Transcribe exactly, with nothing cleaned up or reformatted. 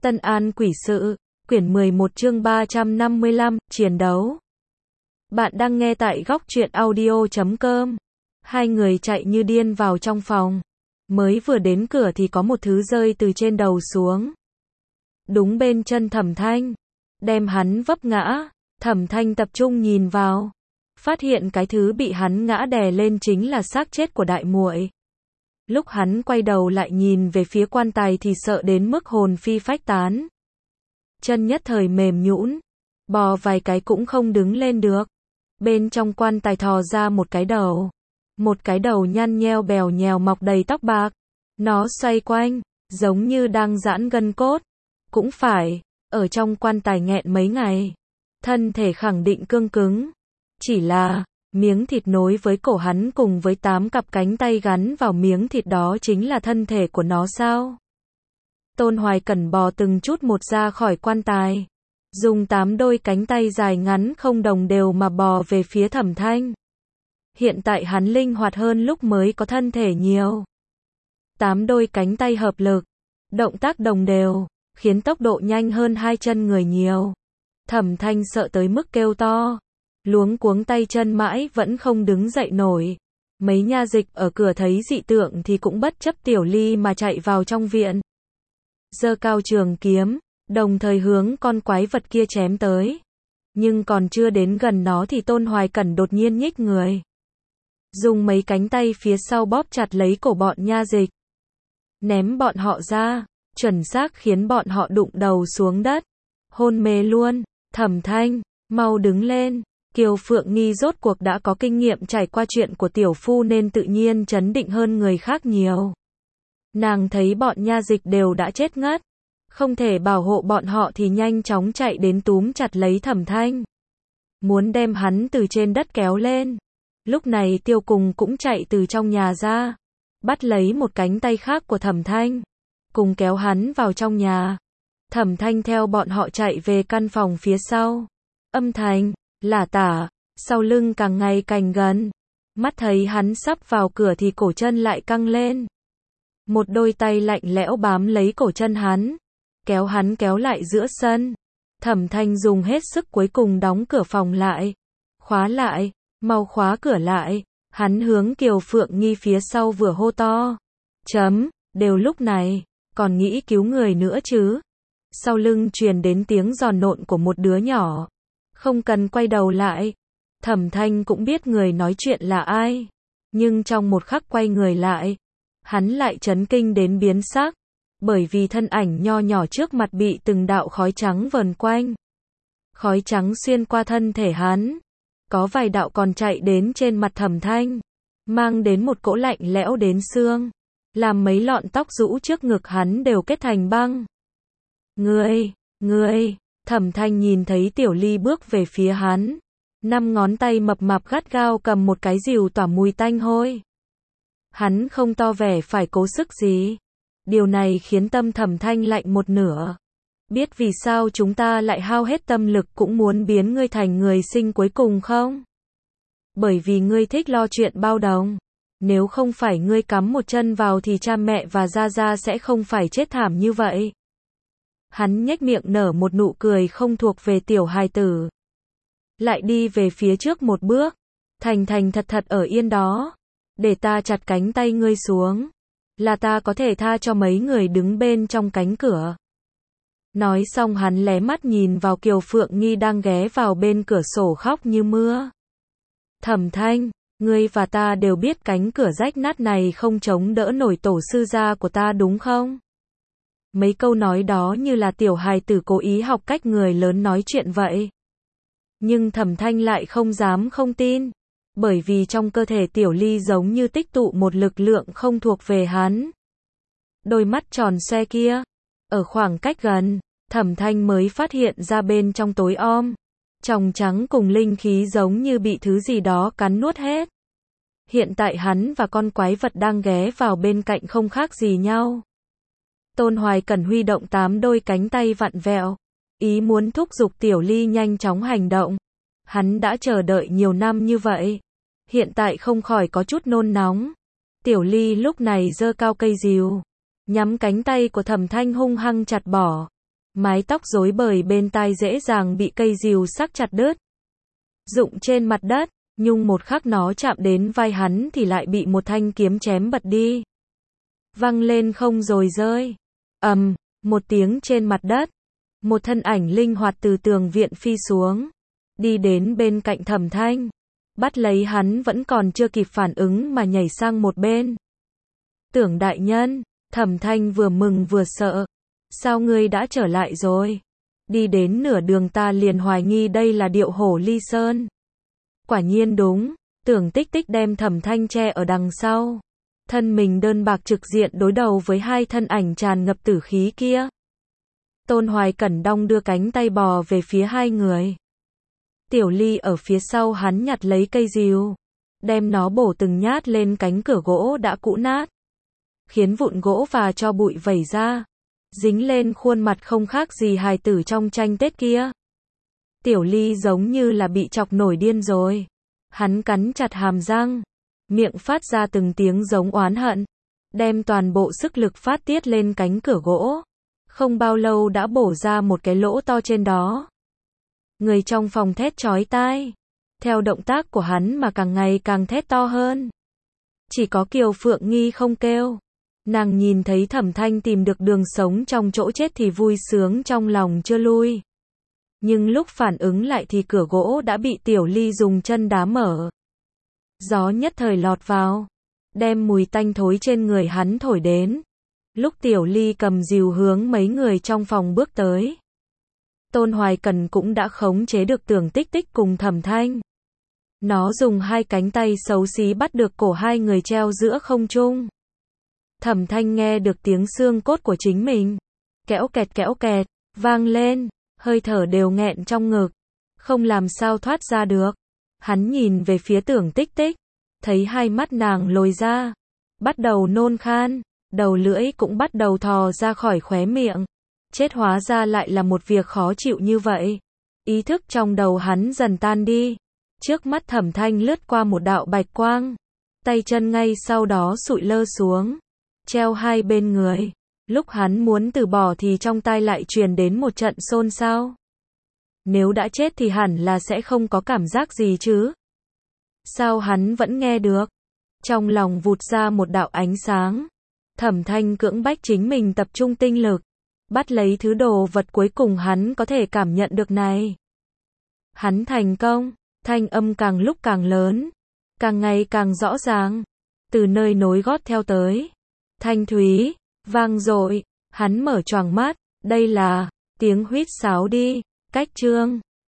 Tân An Quỷ Sự, quyển mười một chương ba trăm năm mươi lăm, chiến đấu. Bạn đang nghe tại góc truyện audio chấm com. Hai người chạy như điên vào trong phòng. Mới vừa đến cửa thì có một thứ rơi từ trên đầu xuống. Đúng bên chân Thẩm Thanh. Đem hắn vấp ngã. Thẩm Thanh tập trung nhìn vào. Phát hiện cái thứ bị hắn ngã đè lên chính là xác chết của đại muội. Lúc hắn quay đầu lại nhìn về phía quan tài thì sợ đến mức hồn phi phách tán. Chân nhất thời mềm nhũn, bò vài cái cũng không đứng lên được. Bên trong quan tài thò ra một cái đầu. Một cái đầu nhăn nheo bèo nhèo mọc đầy tóc bạc. Nó xoay quanh, giống như đang giãn gân cốt. Cũng phải, ở trong quan tài nghẹn mấy ngày. Thân thể khẳng định cương cứng. Chỉ là, miếng thịt nối với cổ hắn cùng với tám cặp cánh tay gắn vào miếng thịt đó chính là thân thể của nó sao? Tôn Hoài Cẩn bò từng chút một ra khỏi quan tài. Dùng tám đôi cánh tay dài ngắn không đồng đều mà bò về phía Thẩm Thanh. Hiện tại hắn linh hoạt hơn lúc mới có thân thể nhiều. Tám đôi cánh tay hợp lực, động tác đồng đều, khiến tốc độ nhanh hơn hai chân người nhiều. Thẩm Thanh sợ tới mức kêu to. Luống cuống tay chân mãi vẫn không đứng dậy nổi. Mấy nha dịch ở cửa thấy dị tượng thì cũng bất chấp Tiểu Ly mà chạy vào trong viện. Giơ cao trường kiếm, đồng thời hướng con quái vật kia chém tới. Nhưng còn chưa đến gần nó thì Tôn Hoài Cẩn đột nhiên nhích người. Dùng mấy cánh tay phía sau bóp chặt lấy cổ bọn nha dịch. Ném bọn họ ra, chuẩn xác khiến bọn họ đụng đầu xuống đất. Hôn mê luôn. Thẩm Thanh, mau đứng lên. Kiều Phượng Nghi rốt cuộc đã có kinh nghiệm trải qua chuyện của tiểu phu nên tự nhiên trấn định hơn người khác nhiều. Nàng thấy bọn nha dịch đều đã chết ngất. Không thể bảo hộ bọn họ thì nhanh chóng chạy đến túm chặt lấy Thẩm Thanh. Muốn đem hắn từ trên đất kéo lên. Lúc này Tiêu Cùng cũng chạy từ trong nhà ra. Bắt lấy một cánh tay khác của Thẩm Thanh. Cùng kéo hắn vào trong nhà. Thẩm Thanh theo bọn họ chạy về căn phòng phía sau. Âm thanh lả tả, sau lưng càng ngày càng gần. Mắt thấy hắn sắp vào cửa thì cổ chân lại căng lên. Một đôi tay lạnh lẽo bám lấy cổ chân hắn, kéo hắn kéo lại giữa sân. Thẩm Thanh dùng hết sức cuối cùng đóng cửa phòng lại. Khóa lại, mau khóa cửa lại. Hắn hướng Kiều Phượng Nghi phía sau vừa hô to. Chấm, đều lúc này, còn nghĩ cứu người nữa chứ. Sau lưng truyền đến tiếng giòn nộn của một đứa nhỏ. Không cần quay đầu lại. Thẩm Thanh cũng biết người nói chuyện là ai. Nhưng trong một khắc quay người lại, hắn lại chấn kinh đến biến sắc. Bởi vì thân ảnh nho nhỏ trước mặt bị từng đạo khói trắng vờn quanh. Khói trắng xuyên qua thân thể hắn. Có vài đạo còn chạy đến trên mặt Thẩm Thanh. Mang đến một cỗ lạnh lẽo đến xương. Làm mấy lọn tóc rũ trước ngực hắn đều kết thành băng. Ngươi, ngươi. Thẩm Thanh nhìn thấy Tiểu Ly bước về phía hắn. Năm ngón tay mập mạp gắt gao cầm một cái rìu tỏa mùi tanh hôi. Hắn không to vẻ phải cố sức gì. Điều này khiến tâm Thẩm Thanh lạnh một nửa. Biết vì sao chúng ta lại hao hết tâm lực cũng muốn biến ngươi thành người sinh cuối cùng không? Bởi vì ngươi thích lo chuyện bao đồng. Nếu không phải ngươi cắm một chân vào thì cha mẹ và Gia Gia sẽ không phải chết thảm như vậy. Hắn nhếch miệng nở một nụ cười không thuộc về tiểu hài tử. Lại đi về phía trước một bước. Thành thành thật thật ở yên đó. Để ta chặt cánh tay ngươi xuống. Là ta có thể tha cho mấy người đứng bên trong cánh cửa. Nói xong hắn lé mắt nhìn vào Kiều Phượng Nghi đang ghé vào bên cửa sổ khóc như mưa. Thẩm Thanh, ngươi và ta đều biết cánh cửa rách nát này không chống đỡ nổi tổ sư gia của ta đúng không? Mấy câu nói đó như là tiểu hài tử cố ý học cách người lớn nói chuyện vậy. Nhưng Thẩm Thanh lại không dám không tin. Bởi vì trong cơ thể Tiểu Ly giống như tích tụ một lực lượng không thuộc về hắn. Đôi mắt tròn xoe kia. Ở khoảng cách gần, Thẩm Thanh mới phát hiện ra bên trong tối om. Tròng trắng cùng linh khí giống như bị thứ gì đó cắn nuốt hết. Hiện tại hắn và con quái vật đang ghé vào bên cạnh không khác gì nhau. Tôn Hoài Cẩn huy động tám đôi cánh tay vặn vẹo. Ý muốn thúc giục Tiểu Ly nhanh chóng hành động. Hắn đã chờ đợi nhiều năm như vậy. Hiện tại không khỏi có chút nôn nóng. Tiểu Ly lúc này giơ cao cây rìu. Nhắm cánh tay của Thẩm Thanh hung hăng chặt bỏ. Mái tóc rối bời bên tai dễ dàng bị cây rìu sắc chặt đứt. Rụng trên mặt đất, nhưng một khắc nó chạm đến vai hắn thì lại bị một thanh kiếm chém bật đi. Văng lên không rồi rơi. Ầm, um, một tiếng trên mặt đất. Một thân ảnh linh hoạt từ tường viện phi xuống. Đi đến bên cạnh Thẩm Thanh. Bắt lấy hắn vẫn còn chưa kịp phản ứng mà nhảy sang một bên. Tưởng đại nhân, Thẩm Thanh vừa mừng vừa sợ. Sao ngươi đã trở lại rồi? Đi đến nửa đường ta liền hoài nghi đây là điệu hổ ly sơn. Quả nhiên đúng, Tưởng Tích Tích đem Thẩm Thanh che ở đằng sau. Thân mình đơn bạc trực diện đối đầu với hai thân ảnh tràn ngập tử khí kia. Tôn Hoài Cẩn đong đưa cánh tay bò về phía hai người. Tiểu Ly ở phía sau hắn nhặt lấy cây rìu, đem nó bổ từng nhát lên cánh cửa gỗ đã cũ nát, khiến vụn gỗ và tro bụi vẩy ra, dính lên khuôn mặt không khác gì hài tử trong tranh Tết kia. Tiểu Ly giống như là bị chọc nổi điên rồi. Hắn cắn chặt hàm răng, miệng phát ra từng tiếng giống oán hận, đem toàn bộ sức lực phát tiết lên cánh cửa gỗ. Không bao lâu đã bổ ra một cái lỗ to trên đó. Người trong phòng thét chói tai. Theo động tác của hắn mà càng ngày càng thét to hơn. Chỉ có Kiều Phượng Nghi không kêu. Nàng nhìn thấy Thẩm Thanh tìm được đường sống trong chỗ chết thì vui sướng trong lòng chưa lui. Nhưng lúc phản ứng lại thì cửa gỗ đã bị Tiểu Ly dùng chân đá mở. Gió nhất thời lọt vào, đem mùi tanh thối trên người hắn thổi đến. Lúc Tiểu Ly cầm rìu hướng mấy người trong phòng bước tới, Tôn Hoài Cẩn cũng đã khống chế được Tưởng Tích Tích cùng Thẩm Thanh. Nó dùng hai cánh tay xấu xí bắt được cổ hai người treo giữa không trung. Thẩm Thanh nghe được tiếng xương cốt của chính mình, kẽo kẹt kẽo kẹt, vang lên, hơi thở đều nghẹn trong ngực, không làm sao thoát ra được. Hắn nhìn về phía Tưởng Tích Tích, thấy hai mắt nàng lồi ra, bắt đầu nôn khan, đầu lưỡi cũng bắt đầu thò ra khỏi khóe miệng. Chết hóa ra lại là một việc khó chịu như vậy. Ý thức trong đầu hắn dần tan đi. Trước mắt Thẩm Thanh lướt qua một đạo bạch quang, tay chân ngay sau đó sụi lơ xuống, treo hai bên người. Lúc hắn muốn từ bỏ thì trong tai lại truyền đến một trận xôn xao. Nếu đã chết thì hẳn là sẽ không có cảm giác gì chứ. Sao hắn vẫn nghe được? Trong lòng vụt ra một đạo ánh sáng. Thẩm Thanh cưỡng bách chính mình tập trung tinh lực, bắt lấy thứ đồ vật cuối cùng hắn có thể cảm nhận được này. Hắn thành công, thanh âm càng lúc càng lớn, càng ngày càng rõ ràng, từ nơi nối gót theo tới. Thanh thúy, vang dội, hắn mở choàng mắt, đây là tiếng huýt sáo đi, cách chương.